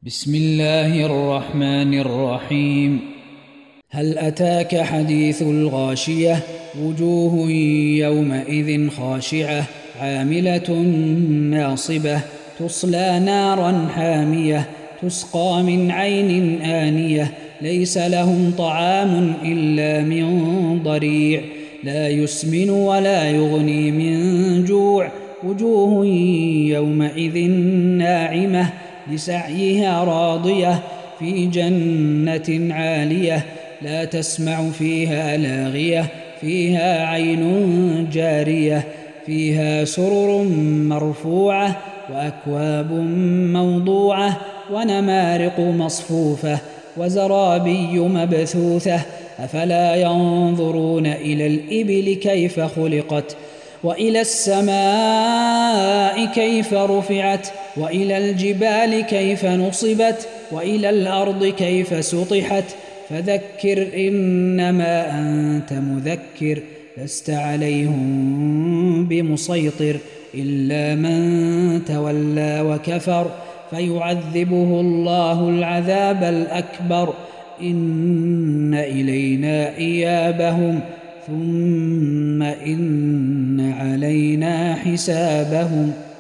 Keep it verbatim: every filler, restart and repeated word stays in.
بسم الله الرحمن الرحيم. هل أتاك حديث الغاشية؟ وجوه يومئذ خاشعة عاملة ناصبة تصلى نارا حامية تسقى من عين آنية ليس لهم طعام إلا من ضريع لا يسمن ولا يغني من جوع وجوه يومئذ ناعمة لسعيها راضية في جنة عالية لا تسمع فيها لاغية فيها عين جارية فيها سرر مرفوعة وأكواب موضوعة ونمارق مصفوفة وزرابي مبثوثة أفلا ينظرون إلى الإبل كيف خلقت وإلى السماء كيف رفعت وإلى الجبال كيف نصبت وإلى الأرض كيف سطحت فذكر إنما أنت مذكر لست عليهم بمسيطر إلا من تولى وكفر فيعذبه الله العذاب الأكبر إن إلينا إيابهم ثم إن علينا حسابهم.